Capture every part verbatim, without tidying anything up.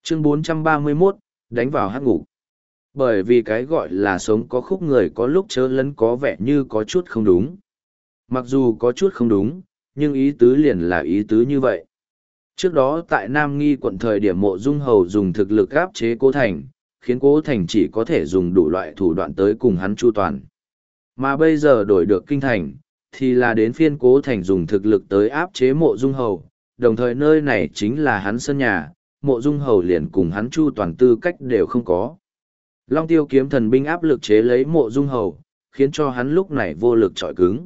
Chương bốn trăm ba mươi mốt, đánh vào hắc ngục. Bởi vì cái gọi là sống có khúc người có lúc chớ lấn có vẻ như có chút không đúng. Mặc dù có chút không đúng, nhưng ý tứ liền là ý tứ như vậy. Trước đó tại Nam Nghi quận thời điểm Mộ Dung Hầu dùng thực lực áp chế Cố Thành, khiến Cố Thành chỉ có thể dùng đủ loại thủ đoạn tới cùng hắn chu toàn. Mà bây giờ đổi được kinh thành, thì là đến phiên Cố Thành dùng thực lực tới áp chế Mộ Dung Hầu, đồng thời nơi này chính là hắn sân nhà, Mộ Dung Hầu liền cùng hắn chu toàn tư cách đều không có. Long Tiêu kiếm thần binh áp lực chế lấy Mộ Dung Hầu, khiến cho hắn lúc này vô lực chọi cứng.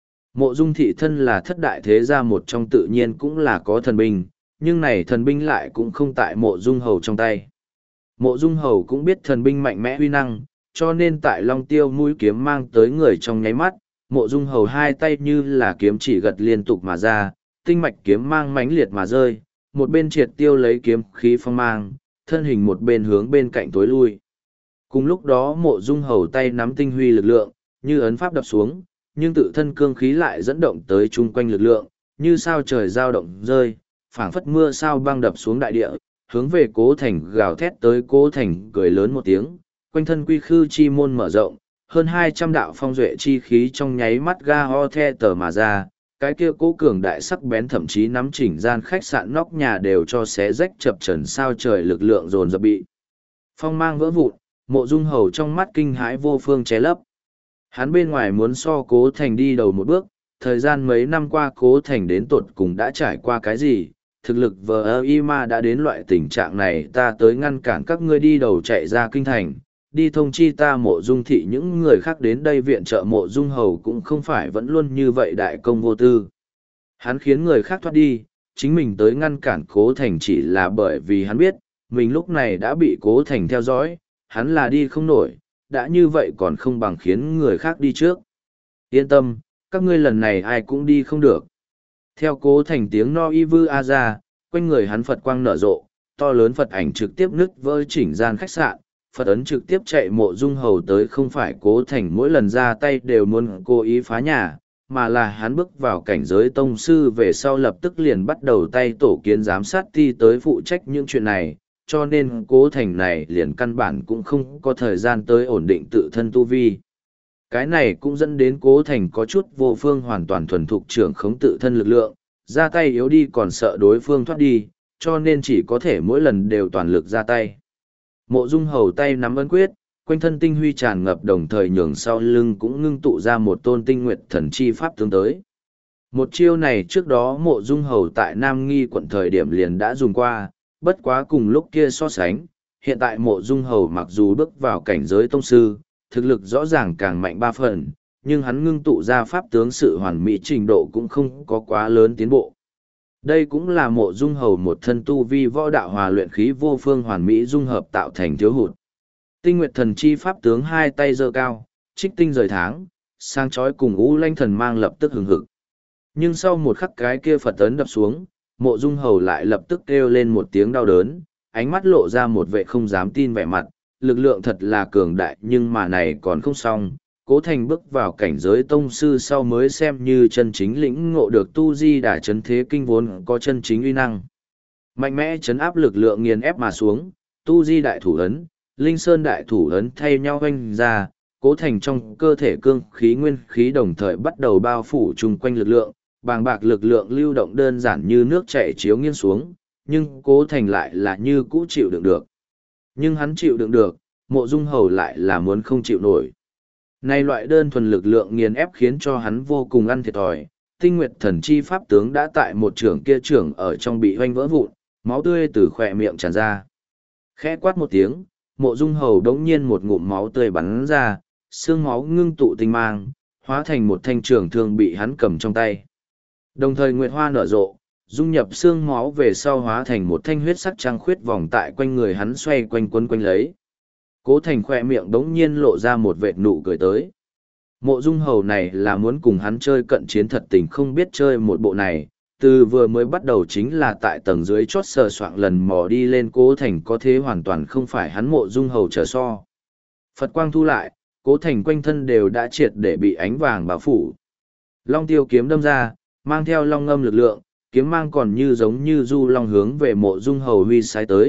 Mộ Dung thị thân là thất đại thế gia một trong tự nhiên cũng là có thần binh, nhưng này thần binh lại cũng không tại Mộ Dung Hầu trong tay. Mộ Dung Hầu cũng biết thần binh mạnh mẽ huy năng, cho nên tại Long Tiêu mũi kiếm mang tới người trong nháy mắt, Mộ Dung Hầu hai tay như là kiếm chỉ gật liên tục mà ra, tinh mạch kiếm mang mãnh liệt mà rơi, một bên triệt tiêu lấy kiếm khí phong mang, thân hình một bên hướng bên cạnh tối lui. Cùng lúc đó Mộ Dung Hầu tay nắm tinh huy lực lượng, như ấn pháp đập xuống, nhưng tự thân cương khí lại dẫn động tới chung quanh lực lượng, như sao trời dao động rơi, phảng phất mưa sao băng đập xuống đại địa, hướng về Cố Thành gào thét tới. Cố Thành cười lớn một tiếng, quanh thân quy khư chi môn mở rộng, hơn hai trăm đạo phong duệ chi khí trong nháy mắt ga ho the tờ mà ra, cái kia Cố cường đại sắc bén thậm chí nắm chỉnh gian khách sạn nóc nhà đều cho xé rách chập trần sao trời lực lượng dồn dập bị phong mang vỡ vụn. Mộ Dung Hầu trong mắt kinh hãi vô phương che lấp. Hắn bên ngoài muốn so Cố Thành đi đầu một bước, thời gian mấy năm qua Cố Thành đến tột cùng đã trải qua cái gì, thực lực vờ y ma đã đến loại tình trạng này, ta tới ngăn cản các ngươi đi đầu chạy ra kinh thành, đi thông chi ta Mộ Dung thị những người khác đến đây viện trợ. Mộ Dung Hầu cũng không phải vẫn luôn như vậy đại công vô tư. Hắn khiến người khác thoát đi, chính mình tới ngăn cản Cố Thành chỉ là bởi vì hắn biết, mình lúc này đã bị Cố Thành theo dõi, hắn là đi không nổi, đã như vậy còn không bằng khiến người khác đi trước. Yên tâm, các ngươi lần này ai cũng đi không được. Theo Cố Thành tiếng no y vư a ra, quanh người hắn Phật quang nở rộ, to lớn Phật ảnh trực tiếp nứt vỡ chỉnh gian khách sạn, Phật ấn trực tiếp chạy Mộ Dung Hầu tới. Không phải Cố Thành mỗi lần ra tay đều muốn cố ý phá nhà, mà là hắn bước vào cảnh giới tông sư về sau lập tức liền bắt đầu tay tổ kiến giám sát ti tới phụ trách những chuyện này, cho nên Cố Thành này liền căn bản cũng không có thời gian tới ổn định tự thân tu vi. Cái này cũng dẫn đến Cố Thành có chút vô phương hoàn toàn thuần thục trưởng khống tự thân lực lượng, ra tay yếu đi còn sợ đối phương thoát đi, cho nên chỉ có thể mỗi lần đều toàn lực ra tay. Mộ Dung Hầu tay nắm ấn quyết, quanh thân tinh huy tràn ngập, đồng thời nhường sau lưng cũng ngưng tụ ra một tôn tinh nguyệt thần chi pháp tướng tới. Một chiêu này trước đó Mộ Dung Hầu tại Nam Nghi quận thời điểm liền đã dùng qua, bất quá cùng lúc kia so sánh, hiện tại Mộ Dung Hầu mặc dù bước vào cảnh giới tông sư, thực lực rõ ràng càng mạnh ba phần, nhưng hắn ngưng tụ ra pháp tướng sự hoàn mỹ trình độ cũng không có quá lớn tiến bộ. Đây cũng là Mộ Dung Hầu một thân tu vi võ đạo hòa luyện khí vô phương hoàn mỹ dung hợp tạo thành thiếu hụt. Tinh Nguyệt Thần Chi pháp tướng hai tay giơ cao, trích tinh rời tháng, sang chói cùng U Lanh Thần mang lập tức hừng hực. Nhưng sau một khắc cái kia Phật ấn đập xuống, Mộ Dung Hầu lại lập tức kêu lên một tiếng đau đớn, ánh mắt lộ ra một vẻ không dám tin vẻ mặt, lực lượng thật là cường đại, nhưng mà này còn không xong. Cố Thành bước vào cảnh giới tông sư sau mới xem như chân chính lĩnh ngộ được tu di đả chấn thế kinh vốn có chân chính uy năng. Mạnh mẽ chấn áp lực lượng nghiền ép mà xuống, tu di đại thủ ấn, linh sơn đại thủ ấn thay nhau hoanh ra, Cố Thành trong cơ thể cương khí nguyên khí đồng thời bắt đầu bao phủ chung quanh lực lượng, bàng bạc lực lượng lưu động đơn giản như nước chảy chiếu nghiêng xuống, nhưng Cố Thành lại là như cũ chịu đựng được. Nhưng hắn chịu đựng được, Mộ Dung Hầu lại là muốn không chịu nổi. Này loại đơn thuần lực lượng nghiền ép khiến cho hắn vô cùng ăn thiệt thòi, Tinh Nguyệt Thần Chi pháp tướng đã tại một trưởng kia trưởng ở trong bị hoanh vỡ vụn, máu tươi từ khỏe miệng tràn ra. Khẽ quát một tiếng, Mộ Dung Hầu đống nhiên một ngụm máu tươi bắn ra, xương máu ngưng tụ tinh mang, hóa thành một thanh trường thương bị hắn cầm trong tay. Đồng thời nguyệt hoa nở rộ, dung nhập xương máu về sau hóa thành một thanh huyết sắc trăng khuyết vòng tại quanh người hắn xoay quanh quấn quanh lấy. Cố Thành khoe miệng đống nhiên lộ ra một vệt nụ cười tới. Mộ Dung Hầu này là muốn cùng hắn chơi cận chiến thật tình không biết chơi một bộ này, từ vừa mới bắt đầu chính là tại tầng dưới chót sờ soạng lần mò đi lên. Cố Thành có thế hoàn toàn không phải hắn Mộ Dung Hầu trở so. Phật quang thu lại, Cố Thành quanh thân đều đã triệt để bị ánh vàng bao phủ. Long tiêu kiếm đâm ra, mang theo long ngâm lực lượng, kiếm mang còn như giống như du long hướng về Mộ Dung Hầu huy sai tới,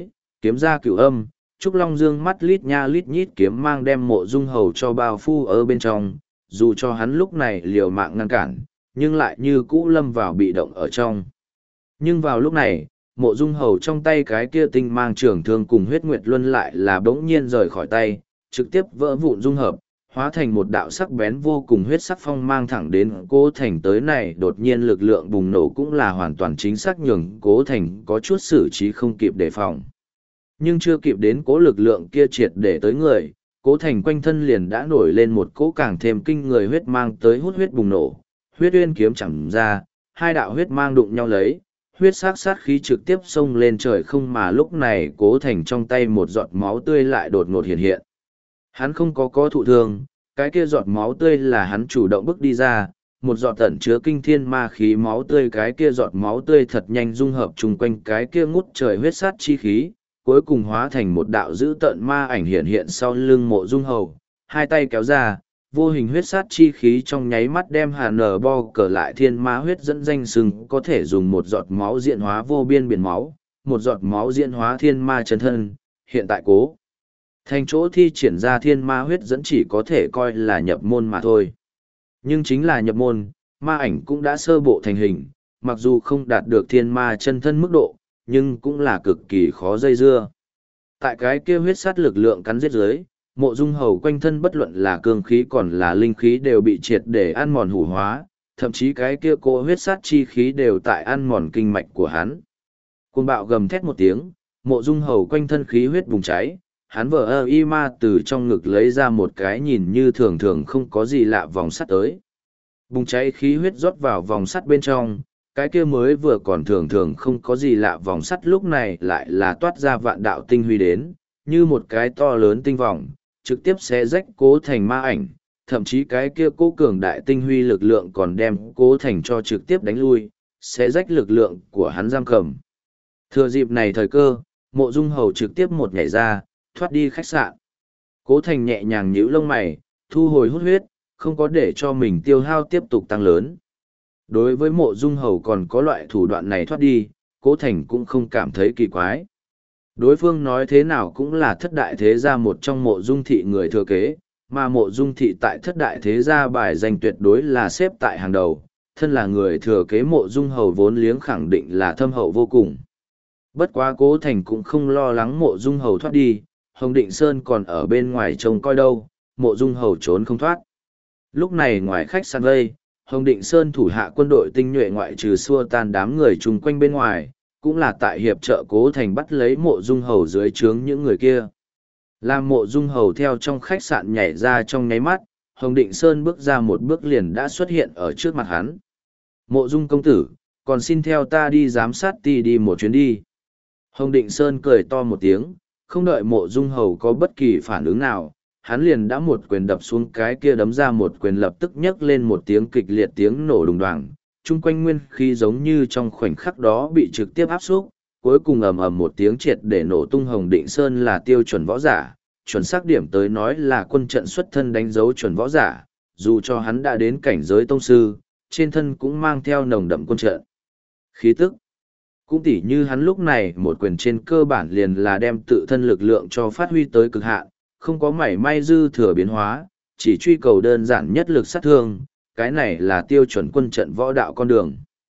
kiếm ra cửu âm, Trúc Long Dương mắt lít nha lít nhít kiếm mang đem mộ dung hầu cho bao phu ở bên trong, dù cho hắn lúc này liều mạng ngăn cản, nhưng lại như cũ lâm vào bị động ở trong. Nhưng vào lúc này, mộ dung hầu trong tay cái kia tinh mang trường thương cùng huyết nguyệt luân lại là bỗng nhiên rời khỏi tay, trực tiếp vỡ vụn dung hợp, hóa thành một đạo sắc bén vô cùng huyết sắc phong mang thẳng đến Cố Thành tới này. Đột nhiên lực lượng bùng nổ cũng là hoàn toàn chính xác nhường Cố Thành có chút xử trí không kịp đề phòng. Nhưng chưa kịp đến cố lực lượng kia triệt để tới người, Cố Thành quanh thân liền đã nổi lên một cỗ càng thêm kinh người huyết mang tới hút huyết bùng nổ, huyết uyên kiếm chẳng ra, hai đạo huyết mang đụng nhau lấy, huyết sắc sát khí trực tiếp xông lên trời không, mà lúc này Cố Thành trong tay một giọt máu tươi lại đột ngột hiện hiện. Hắn không có có thụ thương, cái kia giọt máu tươi là hắn chủ động bước đi ra, một giọt tẩn chứa kinh thiên ma khí máu tươi, cái kia giọt máu tươi thật nhanh dung hợp chung quanh cái kia ngút trời huyết sát chi khí, cuối cùng hóa thành một đạo dữ tợn ma ảnh hiện hiện sau lưng mộ dung hầu, hai tay kéo ra, vô hình huyết sát chi khí trong nháy mắt đem hà nở bo cờ lại thiên ma huyết dẫn danh sừng, có thể dùng một giọt máu diễn hóa vô biên biển máu, một giọt máu diễn hóa thiên ma chân thân, hiện tại Cố Thành chỗ thi triển ra thiên ma huyết dẫn chỉ có thể coi là nhập môn mà thôi. Nhưng chính là nhập môn, ma ảnh cũng đã sơ bộ thành hình, mặc dù không đạt được thiên ma chân thân mức độ, nhưng cũng là cực kỳ khó dây dưa. Tại cái kia huyết sát lực lượng cắn giết dưới, mộ dung hầu quanh thân bất luận là cương khí còn là linh khí đều bị triệt để ăn mòn hủ hóa, thậm chí cái kia cô huyết sát chi khí đều tại ăn mòn kinh mạch của hắn. Cuồng bạo gầm thét một tiếng, mộ dung hầu quanh thân khí huyết bùng cháy, hắn vờ ơ y ma từ trong ngực lấy ra một cái nhìn như thường thường không có gì lạ vòng sắt tới. Bùng cháy khí huyết rót vào vòng sắt bên trong, cái kia mới vừa còn thường thường không có gì lạ vòng sắt lúc này lại là toát ra vạn đạo tinh huy đến, như một cái to lớn tinh vòng, trực tiếp xé rách Cố Thành ma ảnh, thậm chí cái kia cố cường đại tinh huy lực lượng còn đem Cố Thành cho trực tiếp đánh lui, xé rách lực lượng của hắn giam cầm. Thừa dịp này thời cơ, mộ dung hầu trực tiếp một nhảy ra, thoát đi khách sạn. Cố Thành nhẹ nhàng nhíu lông mày, thu hồi hút huyết, không có để cho mình tiêu hao tiếp tục tăng lớn. Đối với mộ dung hầu còn có loại thủ đoạn này thoát đi, Cố Thành cũng không cảm thấy kỳ quái. Đối phương nói thế nào cũng là thất đại thế gia một trong mộ dung thị người thừa kế, mà mộ dung thị tại thất đại thế gia bài danh tuyệt đối là xếp tại hàng đầu, thân là người thừa kế mộ dung hầu vốn liếng khẳng định là thâm hậu vô cùng. Bất quá Cố Thành cũng không lo lắng mộ dung hầu thoát đi, Hồng Định Sơn còn ở bên ngoài trông coi đâu, mộ dung hầu trốn không thoát. Lúc này ngoài khách sạn vây, Hồng Định Sơn thủ hạ quân đội tinh nhuệ ngoại trừ xua tan đám người chung quanh bên ngoài, cũng là tại hiệp trợ Cố Thành bắt lấy mộ dung hầu dưới trướng những người kia. Làm mộ dung hầu theo trong khách sạn nhảy ra trong nháy mắt, Hồng Định Sơn bước ra một bước liền đã xuất hiện ở trước mặt hắn. Mộ dung công tử, còn xin theo ta đi giám sát ti đi một chuyến đi. Hồng Định Sơn cười to một tiếng, không đợi mộ dung hầu có bất kỳ phản ứng nào, hắn liền đã một quyền đập xuống cái kia đấm ra một quyền lập tức nhấc lên một tiếng kịch liệt tiếng nổ đùng đoàng, chung quanh nguyên khí giống như trong khoảnh khắc đó bị trực tiếp áp xúc, cuối cùng ầm ầm một tiếng triệt để nổ tung. Hồng Định Sơn là tiêu chuẩn võ giả, chuẩn xác điểm tới nói là quân trận xuất thân đánh dấu chuẩn võ giả, dù cho hắn đã đến cảnh giới tông sư, trên thân cũng mang theo nồng đậm quân trận khí tức. Cũng tỉ như hắn lúc này một quyền trên cơ bản liền là đem tự thân lực lượng cho phát huy tới cực hạn, không có mảy may dư thừa biến hóa, chỉ truy cầu đơn giản nhất lực sát thương, cái này là tiêu chuẩn quân trận võ đạo con đường.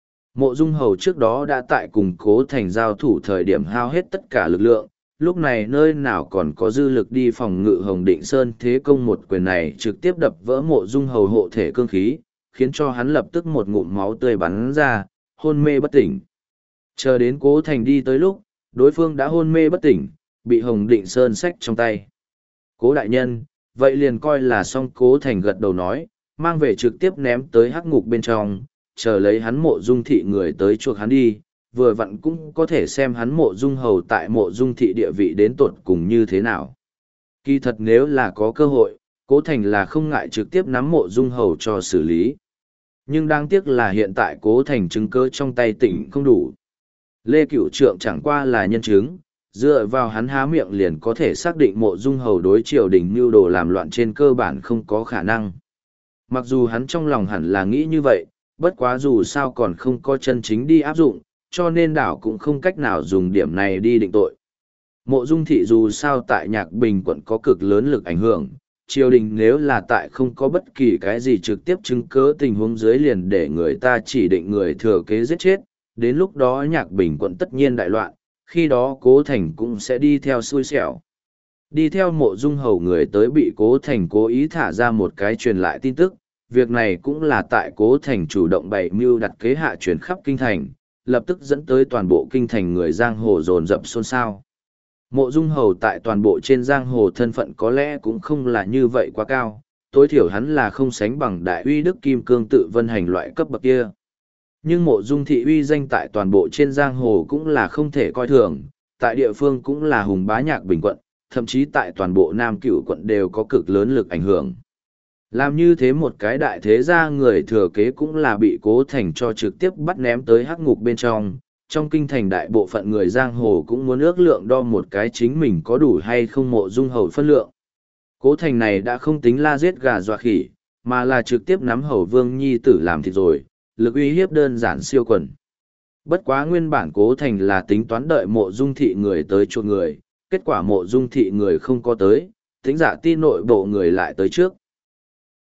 Mộ dung hầu trước đó đã tại cùng Cố Thành giao thủ thời điểm hao hết tất cả lực lượng, lúc này nơi nào còn có dư lực đi phòng ngự Hồng Định Sơn, thế công một quyền này trực tiếp đập vỡ mộ dung hầu hộ thể cương khí, khiến cho hắn lập tức một ngụm máu tươi bắn ra, hôn mê bất tỉnh. Chờ đến Cố Thành đi tới lúc, đối phương đã hôn mê bất tỉnh, bị Hồng Định Sơn xách trong tay. Cố đại nhân, vậy liền coi là xong. Cố Thành gật đầu nói, mang về trực tiếp ném tới hắc ngục bên trong, chờ lấy hắn mộ dung thị người tới chuộc hắn đi, vừa vặn cũng có thể xem hắn mộ dung hầu tại mộ dung thị địa vị đến tột cùng như thế nào. Kỳ thật nếu là có cơ hội, Cố Thành là không ngại trực tiếp nắm mộ dung hầu cho xử lý. Nhưng đáng tiếc là hiện tại Cố Thành chứng cứ trong tay tỉnh không đủ. Lê Cửu Trượng chẳng qua là nhân chứng, dựa vào hắn há miệng liền có thể xác định mộ dung hầu đối triều đình mưu đồ làm loạn trên cơ bản không có khả năng. Mặc dù hắn trong lòng hẳn là nghĩ như vậy, bất quá dù sao còn không có chân chính đi áp dụng, cho nên đảo cũng không cách nào dùng điểm này đi định tội. Mộ Dung Thị dù sao tại Nhạc Bình quận có cực lớn lực ảnh hưởng, triều đình nếu là tại không có bất kỳ cái gì trực tiếp chứng cớ tình huống dưới liền để người ta chỉ định người thừa kế giết chết, đến lúc đó Nhạc Bình quận tất nhiên đại loạn, khi đó Cố Thành cũng sẽ đi theo xui xẻo. Đi theo Mộ Dung Hầu người tới bị Cố Thành cố ý thả ra một cái truyền lại tin tức, việc này cũng là tại Cố Thành chủ động bày mưu đặt kế hạ truyền khắp kinh thành, lập tức dẫn tới toàn bộ kinh thành người giang hồ dồn dập xôn xao. Mộ Dung Hầu tại toàn bộ trên giang hồ thân phận có lẽ cũng không là như vậy quá cao, tối thiểu hắn là không sánh bằng đại uy đức kim cương tự vân hành loại cấp bậc kia. Nhưng Mộ Dung Thị uy danh tại toàn bộ trên giang hồ cũng là không thể coi thường, tại địa phương cũng là hùng bá Nhạc Bình quận, thậm chí tại toàn bộ Nam Cửu quận đều có cực lớn lực ảnh hưởng. Làm như thế một cái đại thế gia người thừa kế cũng là bị Cố Thành cho trực tiếp bắt ném tới hắc ngục bên trong. Trong kinh thành đại bộ phận người giang hồ cũng muốn ước lượng đo một cái chính mình có đủ hay không Mộ Dung Hầu phân lượng. Cố Thành này đã không tính la giết gà dọa khỉ, mà là trực tiếp nắm Hầu Vương Nhi tử làm thịt rồi, lực uy hiếp đơn giản siêu quần. Bất quá nguyên bản Cố Thành là tính toán đợi Mộ Dung Thị người tới chuộc người, kết quả Mộ Dung Thị người không có tới, tính giả ti nội bộ người lại tới trước.